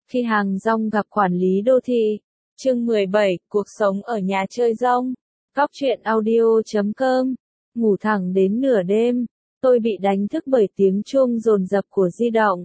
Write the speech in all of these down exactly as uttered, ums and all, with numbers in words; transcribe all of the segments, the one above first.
Khi hàng rong gặp quản lý đô thị. Chương mười bảy, cuộc sống ở nhà chơi rong. Góc truyện audio chấm com. Ngủ thẳng đến nửa đêm, tôi bị đánh thức bởi tiếng chuông dồn dập của di động.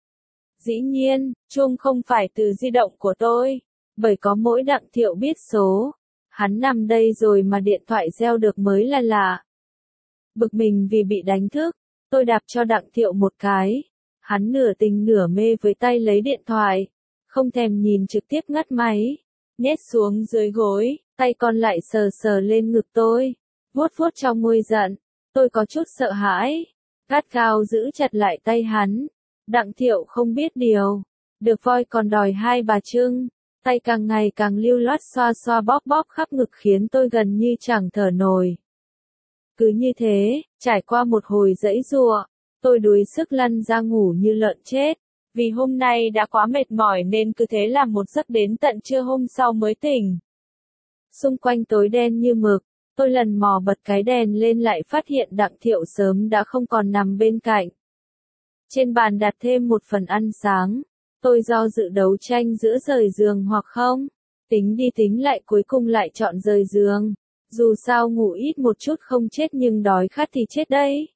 Dĩ nhiên, chuông không phải từ di động của tôi, bởi có mỗi Đặng Thiệu biết số. Hắn nằm đây rồi mà điện thoại reo được mới là lạ. Bực mình vì bị đánh thức, tôi đạp cho Đặng Thiệu một cái. Hắn nửa tình nửa mê với tay lấy điện thoại, không thèm nhìn trực tiếp ngắt máy, nhét xuống dưới gối, tay còn lại sờ sờ lên ngực tôi, vuốt vuốt trong môi giận. Tôi có chút sợ hãi, gắt gao giữ chặt lại tay hắn. Đặng Thiệu không biết điều, được voi còn đòi hai bà trưng, tay càng ngày càng lưu loát xoa xoa bóp bóp khắp ngực khiến tôi gần như chẳng thở nổi. Cứ như thế, trải qua một hồi giãy giụa, tôi đuối sức lăn ra ngủ như lợn chết. Vì hôm nay đã quá mệt mỏi nên cứ thế làm một giấc đến tận trưa hôm sau mới tỉnh. Xung quanh tối đen như mực, tôi lần mò bật cái đèn lên lại phát hiện Đặng Thiệu sớm đã không còn nằm bên cạnh. Trên bàn đặt thêm một phần ăn sáng, tôi do dự đấu tranh giữa rời giường hoặc không. Tính đi tính lại cuối cùng lại chọn rời giường. Dù sao ngủ ít một chút không chết nhưng đói khát thì chết đấy.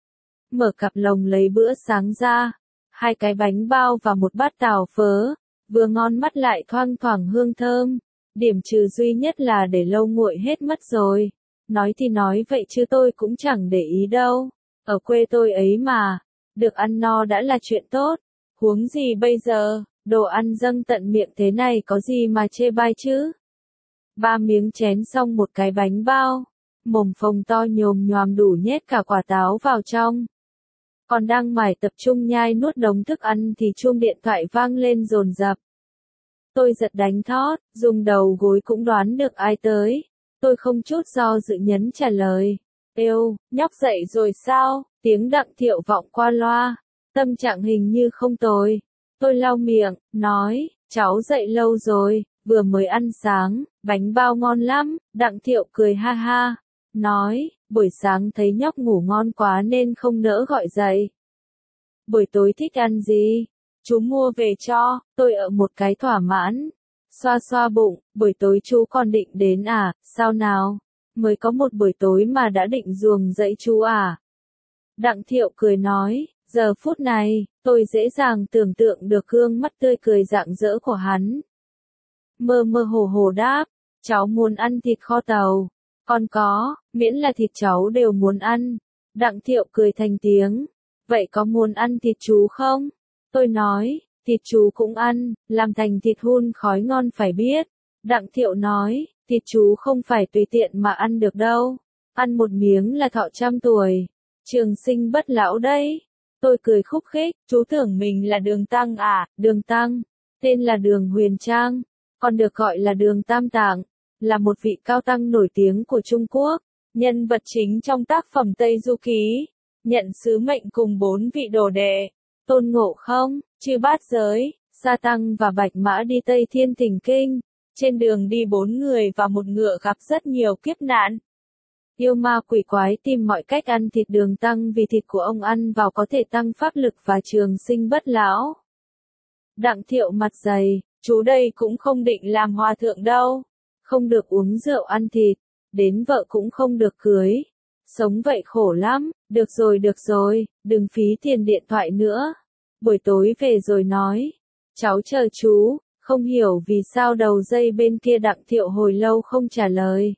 Mở cặp lồng lấy bữa sáng ra. Hai cái bánh bao và một bát tàu phớ, vừa ngon mắt lại thoang thoảng hương thơm. Điểm trừ duy nhất là để lâu nguội hết mất rồi. Nói thì nói vậy chứ tôi cũng chẳng để ý đâu. Ở quê tôi ấy mà, được ăn no đã là chuyện tốt. Huống gì bây giờ, đồ ăn dâng tận miệng thế này có gì mà chê bai chứ. Ba miếng chén xong một cái bánh bao, mồm phồng to nhồm nhoàm đủ nhét cả quả táo vào trong. Còn đang mải tập trung nhai nuốt đống thức ăn thì chuông điện thoại vang lên dồn dập. Tôi giật đánh thót, dùng đầu gối cũng đoán được ai tới. Tôi không chút do dự nhấn trả lời. Êu, nhóc dậy rồi sao? Tiếng Đặng Thiệu vọng qua loa. Tâm trạng hình như không tồi. Tôi lau miệng, nói, cháu dậy lâu rồi, vừa mới ăn sáng, bánh bao ngon lắm. Đặng Thiệu cười ha ha, nói, buổi sáng thấy nhóc ngủ ngon quá nên không nỡ gọi dậy. Buổi tối thích ăn gì? Chú mua về cho. Tôi ở một cái thỏa mãn. Xoa xoa bụng, buổi tối chú còn định đến à, sao nào? Mới có một buổi tối mà đã định ruồng dậy chú à? Đặng Thiệu cười nói, giờ phút này, tôi dễ dàng tưởng tượng được gương mắt tươi cười rạng rỡ của hắn. Mơ mơ hồ hồ đáp, cháu muốn ăn thịt kho tàu. Còn có, miễn là thịt cháu đều muốn ăn. Đặng Thiệu cười thành tiếng, vậy có muốn ăn thịt chú không? Tôi nói, thịt chú cũng ăn, làm thành thịt hun khói ngon phải biết. Đặng Thiệu nói, thịt chú không phải tùy tiện mà ăn được đâu. Ăn một miếng là thọ trăm tuổi. Trường sinh bất lão đấy. Tôi cười khúc khích, chú tưởng mình là Đường Tăng à? Đường Tăng, tên là Đường Huyền Trang, còn được gọi là Đường Tam Tạng, là một vị cao tăng nổi tiếng của Trung Quốc, nhân vật chính trong tác phẩm Tây Du Ký, nhận sứ mệnh cùng bốn vị đồ đệ, Tôn Ngộ Không, Chư Bát Giới, Sa Tăng và Bạch Mã đi Tây Thiên Thỉnh Kinh. Trên đường đi bốn người và một ngựa gặp rất nhiều kiếp nạn. Yêu ma quỷ quái tìm mọi cách ăn thịt Đường Tăng vì thịt của ông ăn vào có thể tăng pháp lực và trường sinh bất lão. Đặng Thiệu mặt dày, chú đây cũng không định làm hòa thượng đâu. Không được uống rượu ăn thịt, đến vợ cũng không được cưới. Sống vậy khổ lắm, được rồi được rồi, đừng phí tiền điện thoại nữa. Buổi tối về rồi nói, cháu chờ chú, không hiểu vì sao đầu dây bên kia Đặng Thiệu hồi lâu không trả lời.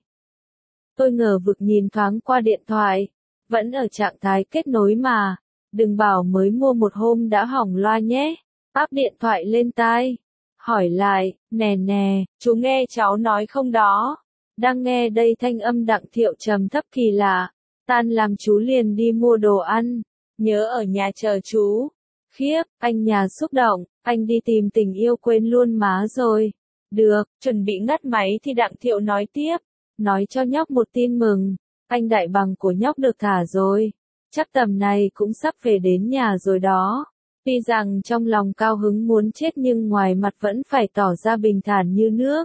Tôi ngờ vực nhìn thoáng qua điện thoại, vẫn ở trạng thái kết nối mà, đừng bảo mới mua một hôm đã hỏng loa nhé. Áp điện thoại lên tai, hỏi lại, nè nè, chú nghe cháu nói không đó? Đang nghe đây, thanh âm Đặng Thiệu trầm thấp kỳ lạ. Tan làm chú liền đi mua đồ ăn, nhớ ở nhà chờ chú. Khiếp, anh nhà xúc động, anh đi tìm tình yêu quên luôn má rồi. Được, chuẩn bị ngắt máy thì Đặng Thiệu nói tiếp, nói cho nhóc một tin mừng, anh đại bằng của nhóc được thả rồi. Chắc tầm này cũng sắp về đến nhà rồi đó. Tuy rằng trong lòng cao hứng muốn chết nhưng ngoài mặt vẫn phải tỏ ra bình thản như nước.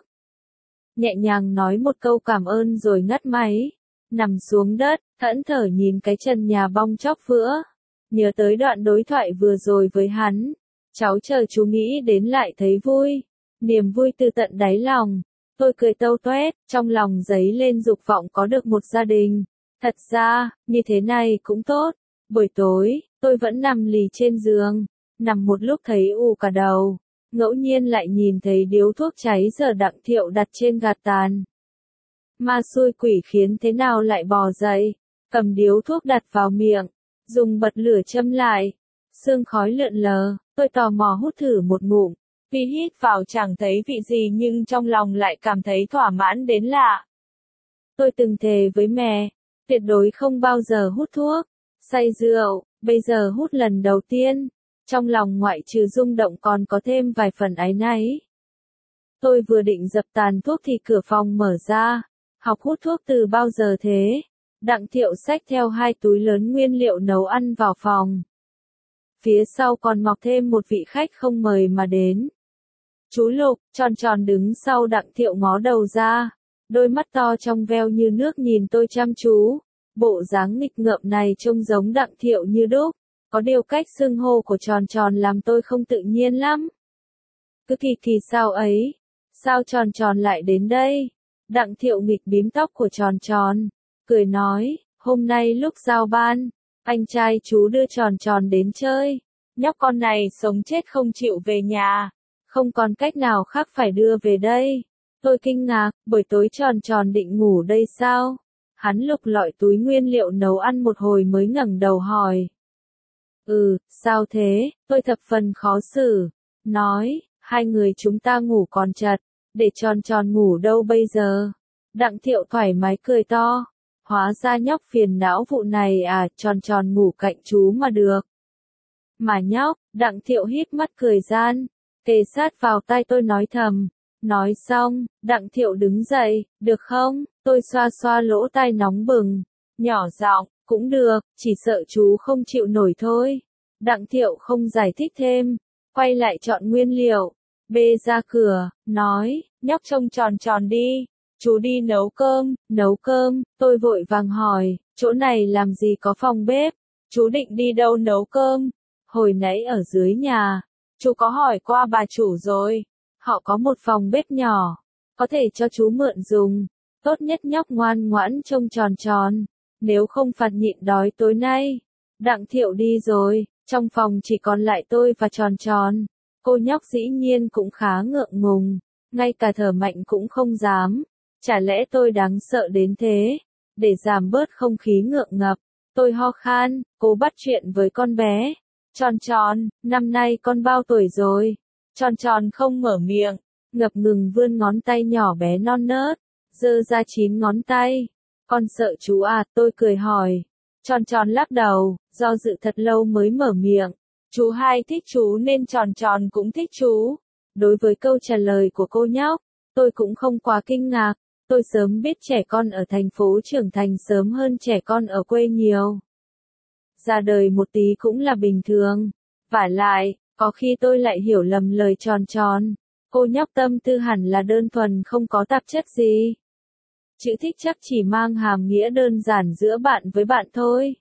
Nhẹ nhàng nói một câu cảm ơn rồi ngắt máy. Nằm xuống đất, thẫn thờ nhìn cái trần nhà bong chóc vữa. Nhớ tới đoạn đối thoại vừa rồi với hắn. Cháu chờ chú nghĩ đến lại thấy vui. Niềm vui từ tận đáy lòng. Tôi cười tâu tuét, trong lòng dấy lên dục vọng có được một gia đình. Thật ra, như thế này cũng tốt. Buổi tối, tôi vẫn nằm lì trên giường. Nằm một lúc thấy ù cả đầu. Ngẫu nhiên lại nhìn thấy điếu thuốc cháy giờ Đặng Thiệu đặt trên gạt tàn. Ma xui quỷ khiến thế nào lại bò dậy. Cầm điếu thuốc đặt vào miệng. Dùng bật lửa châm lại. Sương khói lượn lờ, tôi tò mò hút thử một ngụm. Vì hít vào chẳng thấy vị gì nhưng trong lòng lại cảm thấy thỏa mãn đến lạ. Tôi từng thề với mẹ, tuyệt đối không bao giờ hút thuốc, say rượu, bây giờ hút lần đầu tiên. Trong lòng ngoại trừ rung động còn có thêm vài phần áy náy. Tôi vừa định dập tàn thuốc thì cửa phòng mở ra. Học hút thuốc từ bao giờ thế? Đặng Thiệu xách theo hai túi lớn nguyên liệu nấu ăn vào phòng. Phía sau còn mọc thêm một vị khách không mời mà đến. Chú Lục, tròn tròn đứng sau Đặng Thiệu ngó đầu ra. Đôi mắt to trong veo như nước nhìn tôi chăm chú. Bộ dáng nghịch ngợm này trông giống Đặng Thiệu như đúc. Có điều cách xưng hô của tròn tròn làm tôi không tự nhiên lắm. Cứ kỳ kỳ sao ấy? Sao tròn tròn lại đến đây? Đặng Thiệu nghịch bím tóc của tròn tròn. Cười nói, hôm nay lúc giao ban, anh trai chú đưa tròn tròn đến chơi. Nhóc con này sống chết không chịu về nhà. Không còn cách nào khác phải đưa về đây. Tôi kinh ngạc, buổi tối tròn tròn định ngủ đây sao? Hắn lục lọi túi nguyên liệu nấu ăn một hồi mới ngẩng đầu hỏi. Ừ, sao thế? Tôi thập phần khó xử. Nói, hai người chúng ta ngủ còn chật. Để tròn tròn ngủ đâu bây giờ? Đặng Thiệu thoải mái cười to. Hóa ra nhóc phiền não vụ này à, tròn tròn ngủ cạnh chú mà được. Mà nhóc, Đặng Thiệu híp mắt cười gian. Kề sát vào tai tôi nói thầm. Nói xong, Đặng Thiệu đứng dậy, được không? Tôi xoa xoa lỗ tai nóng bừng. Nhỏ giọng, cũng được, chỉ sợ chú không chịu nổi thôi. Đặng Thiệu không giải thích thêm. Quay lại chọn nguyên liệu. Bê ra cửa, nói, nhóc trông tròn tròn đi. Chú đi nấu cơm, nấu cơm, tôi vội vàng hỏi, chỗ này làm gì có phòng bếp? Chú định đi đâu nấu cơm? Hồi nãy ở dưới nhà, chú có hỏi qua bà chủ rồi. Họ có một phòng bếp nhỏ, có thể cho chú mượn dùng. Tốt nhất nhóc ngoan ngoãn trông tròn tròn, nếu không phạt nhịn đói tối nay. Đặng Thiệu đi rồi, trong phòng chỉ còn lại tôi và tròn tròn. Cô nhóc dĩ nhiên cũng khá ngượng ngùng, ngay cả thở mạnh cũng không dám. Chả lẽ tôi đáng sợ đến thế? Để giảm bớt không khí ngượng ngập, tôi ho khan, cố bắt chuyện với con bé. Tròn tròn, năm nay con bao tuổi rồi? Tròn tròn không mở miệng, ngập ngừng vươn ngón tay nhỏ bé non nớt, giơ ra chín ngón tay. Con sợ chú à, tôi cười hỏi. Tròn tròn lắc đầu, do dự thật lâu mới mở miệng. Chú hai thích chú nên tròn tròn cũng thích chú. Đối với câu trả lời của cô nhóc, tôi cũng không quá kinh ngạc. Tôi sớm biết trẻ con ở thành phố trưởng thành sớm hơn trẻ con ở quê nhiều. Ra đời một tí cũng là bình thường. Vả lại, có khi tôi lại hiểu lầm lời tròn tròn. Cô nhóc tâm tư hẳn là đơn thuần không có tạp chất gì. Chữ thích chắc chỉ mang hàm nghĩa đơn giản giữa bạn với bạn thôi.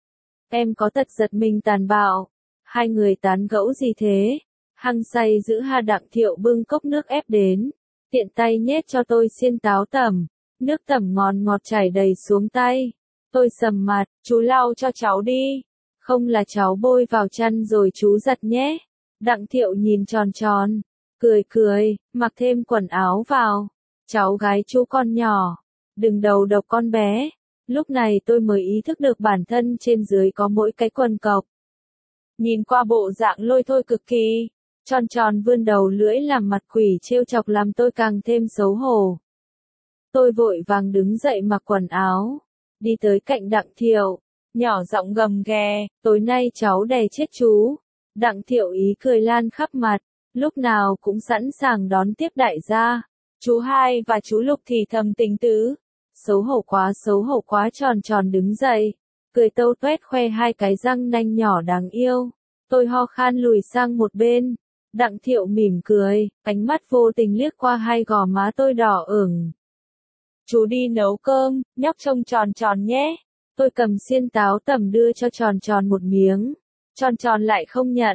Em có tật giật mình tàn bạo. Hai người tán gẫu gì thế? Hăng say giữ ha Đặng Thiệu bưng cốc nước ép đến. Tiện tay nhét cho tôi xiên táo tẩm. Nước tẩm ngon ngọt chảy đầy xuống tay. Tôi sầm mặt, chú lau cho cháu đi. Không là cháu bôi vào chăn rồi chú giặt nhé. Đặng Thiệu nhìn tròn tròn. Cười cười, mặc thêm quần áo vào. Cháu gái chú con nhỏ. Đừng đầu độc con bé. Lúc này tôi mới ý thức được bản thân trên dưới có mỗi cái quần cộc. Nhìn qua bộ dạng lôi thôi cực kỳ. Tròn tròn vươn đầu lưỡi làm mặt quỷ trêu chọc làm tôi càng thêm xấu hổ. Tôi vội vàng đứng dậy mặc quần áo. Đi tới cạnh Đặng Thiệu. Nhỏ giọng gầm ghè, tối nay cháu đè chết chú. Đặng Thiệu ý cười lan khắp mặt. Lúc nào cũng sẵn sàng đón tiếp đại gia. Chú hai và chú Lục thì thầm tình tứ. Xấu hổ quá xấu hổ quá tròn tròn đứng dậy. Cười tâu tuét khoe hai cái răng nanh nhỏ đáng yêu. Tôi ho khan lùi sang một bên. Đặng Thiệu mỉm cười, ánh mắt vô tình liếc qua hai gò má tôi đỏ ửng. Chú đi nấu cơm, nhóc trông tròn tròn nhé. Tôi cầm xiên táo tẩm đưa cho tròn tròn một miếng. Tròn tròn lại không nhận.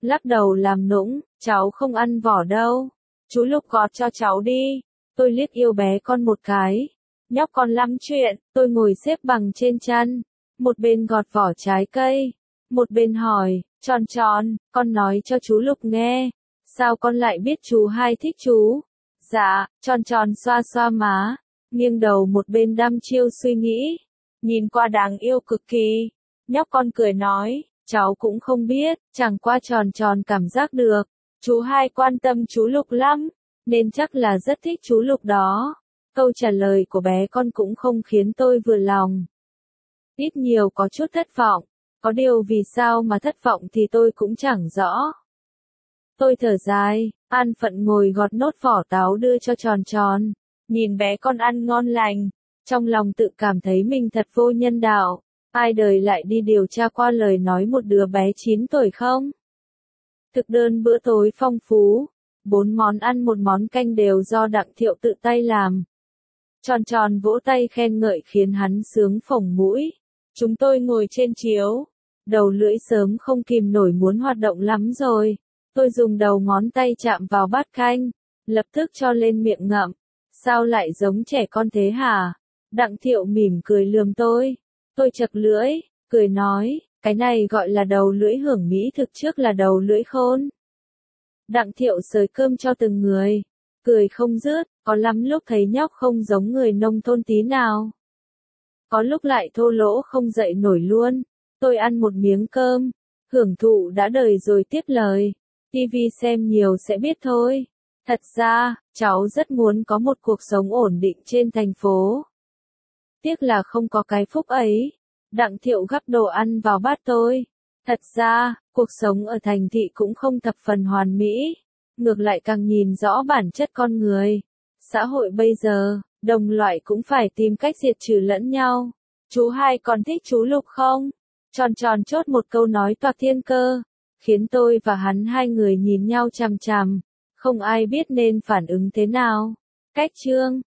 lắc đầu làm nũng, cháu không ăn vỏ đâu. Chú Lục gọt cho cháu đi. Tôi liếc yêu bé con một cái. Nhóc con lắm chuyện, tôi ngồi xếp bằng trên chăn. Một bên gọt vỏ trái cây. Một bên hỏi, Tròn Tròn, con nói cho chú Lục nghe. Sao con lại biết chú hai thích chú? Dạ, Tròn Tròn xoa xoa má. Nghiêng đầu một bên đăm chiêu suy nghĩ. Nhìn qua đáng yêu cực kỳ. Nhóc con cười nói, cháu cũng không biết, chẳng qua Tròn Tròn cảm giác được. Chú hai quan tâm chú Lục lắm, nên chắc là rất thích chú Lục đó. Câu trả lời của bé con cũng không khiến tôi vừa lòng. Ít nhiều có chút thất vọng, có điều vì sao mà thất vọng thì tôi cũng chẳng rõ. Tôi thở dài, an phận ngồi gọt nốt vỏ táo đưa cho Tròn Tròn, nhìn bé con ăn ngon lành, trong lòng tự cảm thấy mình thật vô nhân đạo, ai đời lại đi điều tra qua lời nói một đứa bé chín tuổi không? Thực đơn bữa tối phong phú, bốn món ăn một món canh đều do Đặng Thiệu tự tay làm. Tròn Tròn vỗ tay khen ngợi khiến hắn sướng phồng mũi. Chúng tôi ngồi trên chiếu, đầu lưỡi sớm không kìm nổi muốn hoạt động lắm rồi. Tôi dùng đầu ngón tay chạm vào bát canh, lập tức cho lên miệng ngậm. Sao lại giống trẻ con thế hả? Đặng Thiệu mỉm cười lườm tôi. Tôi chật lưỡi, cười nói, cái này gọi là đầu lưỡi hưởng mỹ thực trước là đầu lưỡi khôn. Đặng Thiệu xới cơm cho từng người, cười không dứt, có lắm lúc thấy nhóc không giống người nông thôn tí nào. Có lúc lại thô lỗ không dậy nổi luôn. Tôi ăn một miếng cơm, hưởng thụ đã đời rồi tiếp lời. ti vi xem nhiều sẽ biết thôi. Thật ra, cháu rất muốn có một cuộc sống ổn định trên thành phố. Tiếc là không có cái phúc ấy. Đặng Thiệu gắp đồ ăn vào bát tôi. Thật ra, cuộc sống ở thành thị cũng không thập phần hoàn mỹ. Ngược lại càng nhìn rõ bản chất con người. Xã hội bây giờ, đồng loại cũng phải tìm cách diệt trừ lẫn nhau. Chú hai còn thích chú Lục không? Tròn Tròn chốt một câu nói toạc thiên cơ, khiến tôi và hắn hai người nhìn nhau chằm chằm, không ai biết nên phản ứng thế nào. Cách chương